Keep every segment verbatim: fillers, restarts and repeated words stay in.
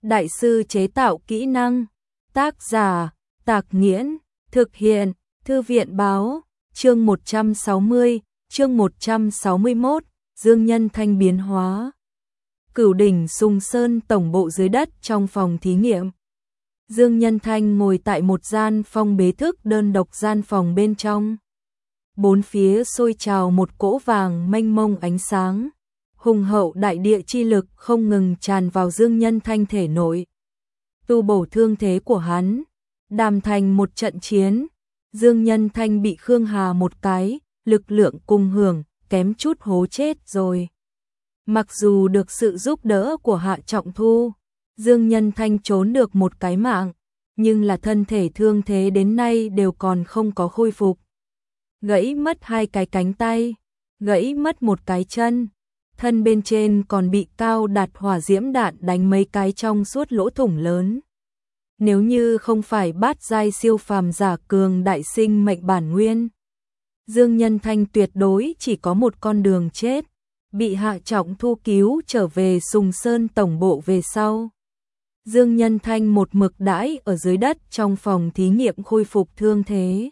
đại sư chế tạo kỹ năng. Tác giả, Tạc Nghiễn, thực hiện, Thư viện báo, chương một trăm sáu mươi, chương một trăm sáu mươi mốt, Dương Nhân Thanh biến hóa. Cửu đỉnh Sùng Sơn tổng bộ dưới đất trong phòng thí nghiệm. Dương Nhân Thanh ngồi tại một gian phong bế thức đơn độc gian phòng bên trong. Bốn phía sôi trào một cỗ vàng mênh mông ánh sáng. Hùng hậu đại địa chi lực không ngừng tràn vào Dương Nhân Thanh thể nội. Tu bổ thương thế của hắn, đàm thành một trận chiến. Dương Nhân Thanh bị Khương Hà một cái, lực lượng cùng hưởng, kém chút hố chết rồi. Mặc dù được sự giúp đỡ của Hạ Trọng Thu, Dương Nhân Thanh trốn được một cái mạng, nhưng là thân thể thương thế đến nay đều còn không có khôi phục. Gãy mất hai cái cánh tay, gãy mất một cái chân, thân bên trên còn bị cao đạt hỏa diễm đạn đánh mấy cái trong suốt lỗ thủng lớn. Nếu như không phải bát giai siêu phàm giả cường đại sinh mệnh bản nguyên, Dương Nhân Thanh tuyệt đối chỉ có một con đường chết, bị Hạ Trọng Thu cứu trở về Sùng Sơn tổng bộ về sau. Dương Nhân Thanh một mực đãi ở dưới đất trong phòng thí nghiệm khôi phục thương thế.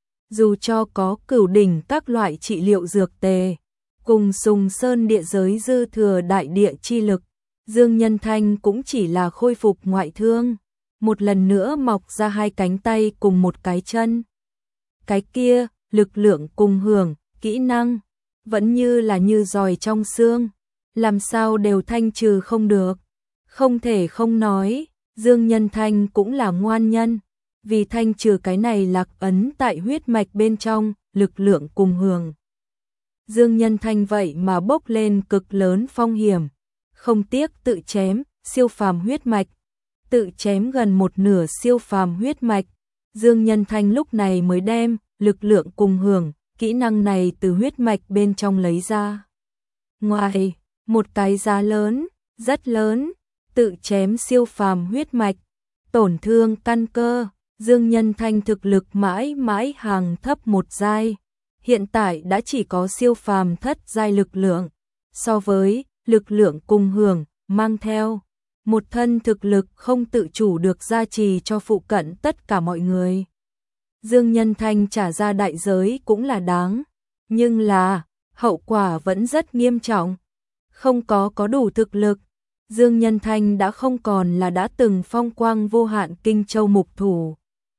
Dù cho có cửu đỉnh các loại trị liệu dược tề, cùng Sùng Sơn địa giới dư thừa đại địa chi lực, Dương Nhân Thanh cũng chỉ là khôi phục ngoại thương, một lần nữa mọc ra hai cánh tay cùng một cái chân. Cái kia, lực lượng cùng hưởng, kỹ năng, vẫn như là như giòi trong xương, làm sao đều thanh trừ không được. Không thể không nói, Dương Nhân Thanh cũng là ngoan nhân, vì thanh trừ cái này lạc ấn tại huyết mạch bên trong, lực lượng cùng hưởng. Dương Nhân Thanh vậy mà bốc lên cực lớn phong hiểm, không tiếc tự chém siêu phàm huyết mạch, tự chém gần một nửa siêu phàm huyết mạch. Dương Nhân Thanh lúc này mới đem lực lượng cùng hưởng, kỹ năng này từ huyết mạch bên trong lấy ra. Ngoài, một cái giá lớn, rất lớn, tự chém siêu phàm huyết mạch, tổn thương căn cơ, Dương Nhân Thanh thực lực mãi mãi hàng thấp một giai. Hiện tại đã chỉ có siêu phàm thất giai lực lượng, so với lực lượng cùng hưởng, mang theo một thân thực lực không tự chủ được gia trì cho phụ cận tất cả mọi người. Dương Nhân Thanh trả ra đại giới cũng là đáng, nhưng là hậu quả vẫn rất nghiêm trọng. Không có có đủ thực lực, Dương Nhân Thanh đã không còn là đã từng phong quang vô hạn Kinh Châu mục thủ.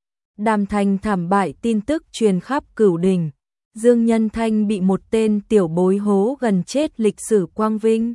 Đàm thành thảm bại tin tức truyền khắp cửu đỉnh. Dương Nhân Thanh bị một tên tiểu bối hố gần chết lịch sử quang vinh.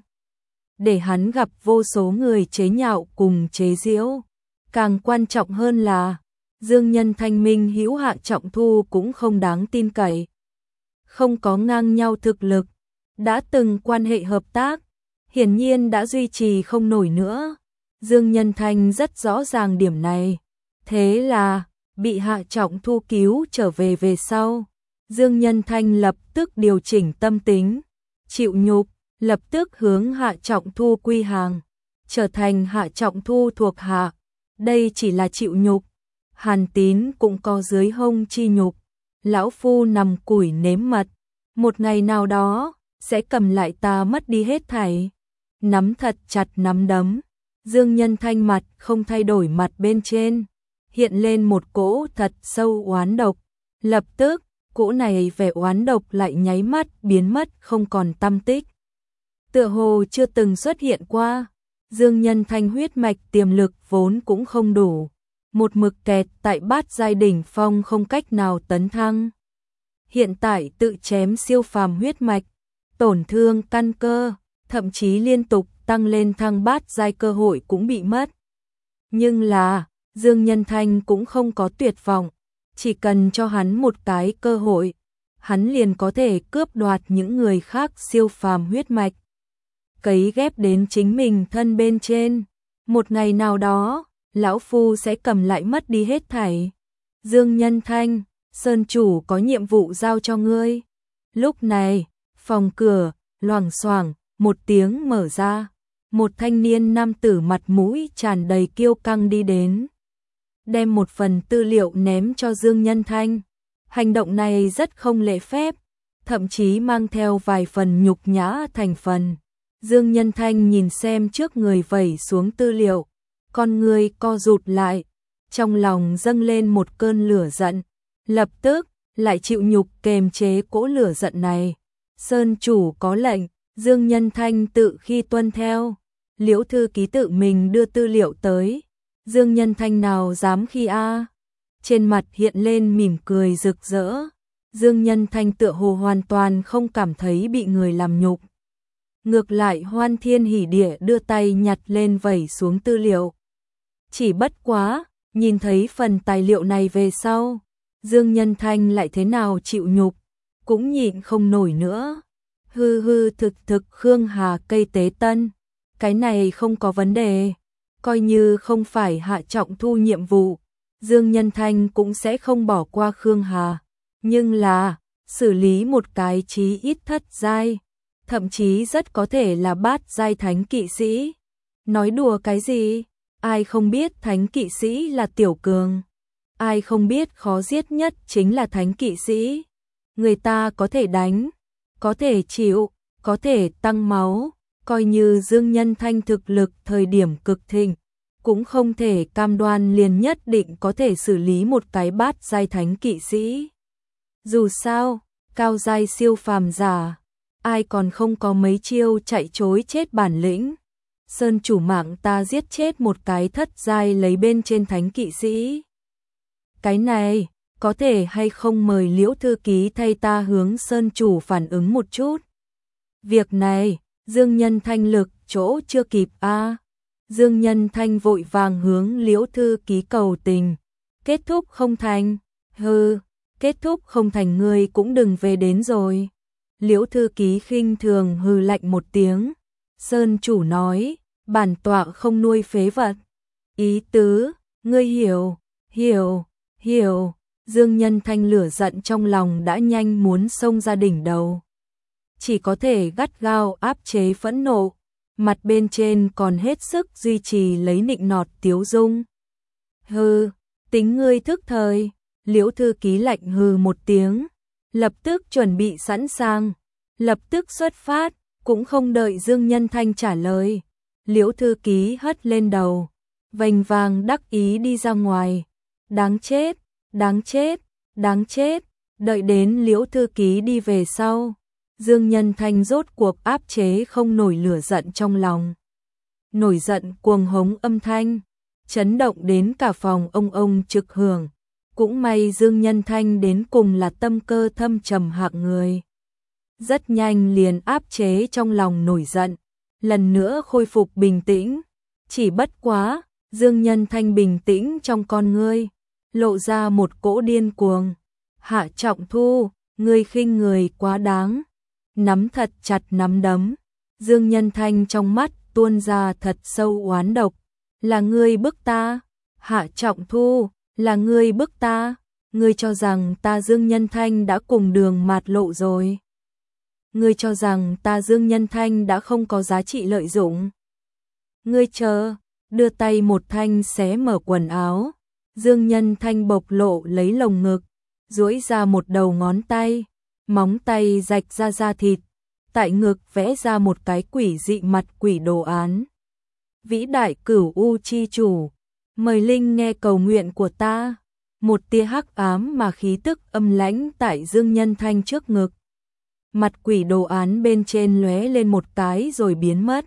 Để hắn gặp vô số người chế nhạo cùng chế giễu. Càng quan trọng hơn là, Dương Nhân Thanh minh hữu Hạ Trọng Thu cũng không đáng tin cậy. Không có ngang nhau thực lực, đã từng quan hệ hợp tác, hiển nhiên đã duy trì không nổi nữa. Dương Nhân Thanh rất rõ ràng điểm này. Thế là, bị Hạ Trọng Thu cứu trở về về sau. Dương Nhân Thanh lập tức điều chỉnh tâm tính, chịu nhục, lập tức hướng Hạ Trọng Thu quy hàng, trở thành Hạ Trọng Thu thuộc hạ. Đây chỉ là chịu nhục, Hàn Tín cũng có dưới hông chi nhục. Lão phu nằm củi nếm mật, một ngày nào đó sẽ cầm lại ta mất đi hết thảy. Nắm thật chặt nắm đấm, Dương Nhân Thanh mặt không thay đổi, mặt bên trên hiện lên một cỗ thật sâu oán độc. Lập tức cỗ này vẻ oán độc lại nháy mắt biến mất không còn tăm tích. Tựa hồ chưa từng xuất hiện qua. Dương Nhân Thanh huyết mạch tiềm lực vốn cũng không đủ, một mực kẹt tại bát giai đỉnh phong không cách nào tấn thăng. Hiện tại tự chém siêu phàm huyết mạch, tổn thương căn cơ, thậm chí liên tục tăng lên thăng bát giai cơ hội cũng bị mất. Nhưng là, Dương Nhân Thanh cũng không có tuyệt vọng. Chỉ cần cho hắn một cái cơ hội, hắn liền có thể cướp đoạt những người khác siêu phàm huyết mạch, cấy ghép đến chính mình thân bên trên. Một ngày nào đó, lão phu sẽ cầm lại mất đi hết thảy. Dương Nhân Thanh, Sơn chủ có nhiệm vụ giao cho ngươi. Lúc này, phòng cửa, loảng xoảng, một tiếng mở ra. Một thanh niên nam tử mặt mũi tràn đầy kiêu căng đi đến, đem một phần tư liệu ném cho Dương Nhân Thanh. Hành động này rất không lễ phép, thậm chí mang theo vài phần nhục nhã thành phần. Dương Nhân Thanh nhìn xem trước người vẩy xuống tư liệu, con người co rụt lại, trong lòng dâng lên một cơn lửa giận, lập tức lại chịu nhục kềm chế cỗ lửa giận này. Sơn chủ có lệnh, Dương Nhân Thanh tự khi tuân theo. Liễu thư ký tự mình đưa tư liệu tới, Dương Nhân Thanh nào dám khi a. Trên mặt hiện lên mỉm cười rực rỡ. Dương Nhân Thanh tựa hồ hoàn toàn không cảm thấy bị người làm nhục. Ngược lại hoan thiên hỉ địa đưa tay nhặt lên vẩy xuống tư liệu. Chỉ bất quá, nhìn thấy phần tài liệu này về sau, Dương Nhân Thanh lại thế nào chịu nhục, cũng nhịn không nổi nữa. Hư hư thực thực Khương Hà cây tế tân, cái này không có vấn đề, coi như không phải Hạ Trọng Thu nhiệm vụ, Dương Nhân Thanh cũng sẽ không bỏ qua Khương Hà. Nhưng là, xử lý một cái chí ít thất giai, thậm chí rất có thể là bát giai thánh kỵ sĩ. Nói đùa cái gì? Ai không biết thánh kỵ sĩ là tiểu cường? Ai không biết khó giết nhất chính là thánh kỵ sĩ? Người ta có thể đánh, có thể chịu, có thể tăng máu, coi như Dương Nhân Thanh thực lực thời điểm cực thịnh, cũng không thể cam đoan liền nhất định có thể xử lý một cái bát giai thánh kỵ sĩ. Dù sao, cao giai siêu phàm giả, ai còn không có mấy chiêu chạy chối chết bản lĩnh. Sơn chủ mạng ta giết chết một cái thất giai lấy bên trên thánh kỵ sĩ. Cái này, có thể hay không mời Liễu thư ký thay ta hướng Sơn chủ phản ứng một chút. Việc này, Dương Nhân Thanh lực chỗ chưa kịp a. À. Dương Nhân Thanh vội vàng hướng Liễu thư ký cầu tình. Kết thúc không thành, hừ, kết thúc không thành ngươi cũng đừng về đến rồi. Liễu thư ký khinh thường hừ lạnh một tiếng. Sơn chủ nói, bản tọa không nuôi phế vật. Ý tứ, ngươi hiểu, hiểu, hiểu. Dương Nhân Thanh lửa giận trong lòng đã nhanh muốn xông ra đỉnh đầu. Chỉ có thể gắt gao áp chế phẫn nộ, mặt bên trên còn hết sức duy trì lấy nịnh nọt tiếu dung. Hừ, tính ngươi thức thời. Liễu thư ký lạnh hừ một tiếng, lập tức chuẩn bị sẵn sàng, lập tức xuất phát, cũng không đợi Dương Nhân Thanh trả lời. Liễu thư ký hất lên đầu, vành vàng đắc ý đi ra ngoài. Đáng chết, đáng chết, đáng chết. Đợi đến Liễu thư ký đi về sau, Dương Nhân Thanh rốt cuộc áp chế không nổi lửa giận trong lòng. Nổi giận cuồng hống âm thanh, chấn động đến cả phòng ông ông trực hưởng. Cũng may Dương Nhân Thanh đến cùng là tâm cơ thâm trầm hạng người. Rất nhanh liền áp chế trong lòng nổi giận, lần nữa khôi phục bình tĩnh. Chỉ bất quá, Dương Nhân Thanh bình tĩnh trong con ngươi, lộ ra một cỗ điên cuồng. Hạ Trọng Thu, ngươi khinh người quá đáng. Nắm thật chặt nắm đấm, Dương Nhân Thanh trong mắt tuôn ra thật sâu oán độc. Là ngươi bức ta, Hạ Trọng Thu, là ngươi bức ta, ngươi cho rằng ta Dương Nhân Thanh đã cùng đường mạt lộ rồi. Ngươi cho rằng ta Dương Nhân Thanh đã không có giá trị lợi dụng. Ngươi chờ, đưa tay một thanh xé mở quần áo, Dương Nhân Thanh bộc lộ lấy lồng ngực, duỗi ra một đầu ngón tay, móng tay rạch ra da thịt, tại ngực vẽ ra một cái quỷ dị mặt quỷ đồ án. Vĩ đại Cửu U chi chủ, mời Linh nghe cầu nguyện của ta. Một tia hắc ám mà khí tức âm lãnh tại Dương Nhân Thanh trước ngực. Mặt quỷ đồ án bên trên lóe lên một cái rồi biến mất.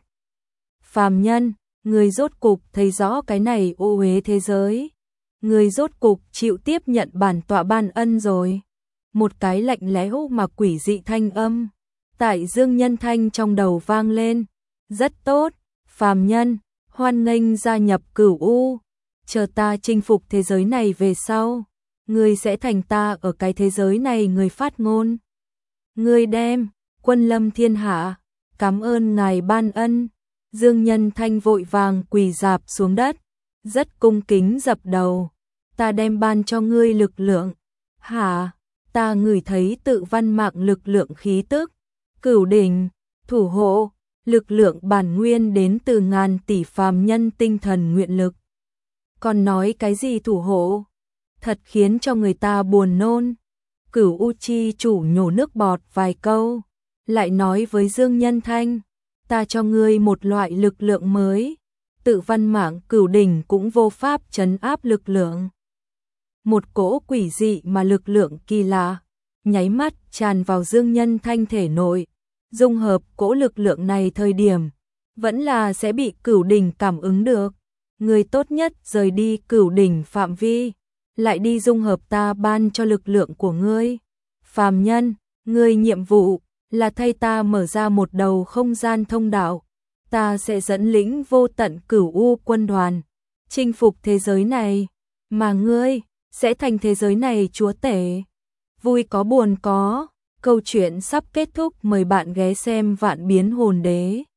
Phàm nhân, người rốt cục thấy rõ cái này ô uế thế giới. Người rốt cục chịu tiếp nhận bản tọa ban ân rồi. Một cái lạnh lẽo mà quỷ dị thanh âm tại Dương Nhân Thanh trong đầu vang lên. Rất tốt, phàm nhân, hoan nghênh gia nhập Cửu U. Chờ ta chinh phục thế giới này về sau, ngươi sẽ thành ta ở cái thế giới này người phát ngôn. Ngươi đem quân lâm thiên hạ, cảm ơn ngài ban ân. Dương Nhân Thanh vội vàng quỳ rạp xuống đất, rất cung kính dập đầu. Ta đem ban cho ngươi lực lượng. Hả? Ta ngửi thấy tự văn mạng lực lượng khí tức. Cửu đỉnh, thủ hộ, lực lượng bản nguyên đến từ ngàn tỷ phàm nhân tinh thần nguyện lực. Còn nói cái gì thủ hộ? Thật khiến cho người ta buồn nôn. Cửu U chi chủ nhổ nước bọt vài câu, lại nói với Dương Nhân Thanh, ta cho ngươi một loại lực lượng mới, tự văn mạng cửu đỉnh cũng vô pháp trấn áp lực lượng. Một cỗ quỷ dị mà lực lượng kỳ lạ, nháy mắt tràn vào Dương Nhân Thanh thể nội, dung hợp cỗ lực lượng này thời điểm, vẫn là sẽ bị cửu đỉnh cảm ứng được. Người tốt nhất rời đi cửu đỉnh phạm vi, lại đi dung hợp ta ban cho lực lượng của ngươi. Phàm nhân, ngươi nhiệm vụ là thay ta mở ra một đầu không gian thông đạo, ta sẽ dẫn lĩnh vô tận cửu u quân đoàn, chinh phục thế giới này, mà ngươi sẽ thành thế giới này chúa tể. Vui có buồn có, câu chuyện sắp kết thúc, mời bạn ghé xem Vạn Biến Hồn Đế.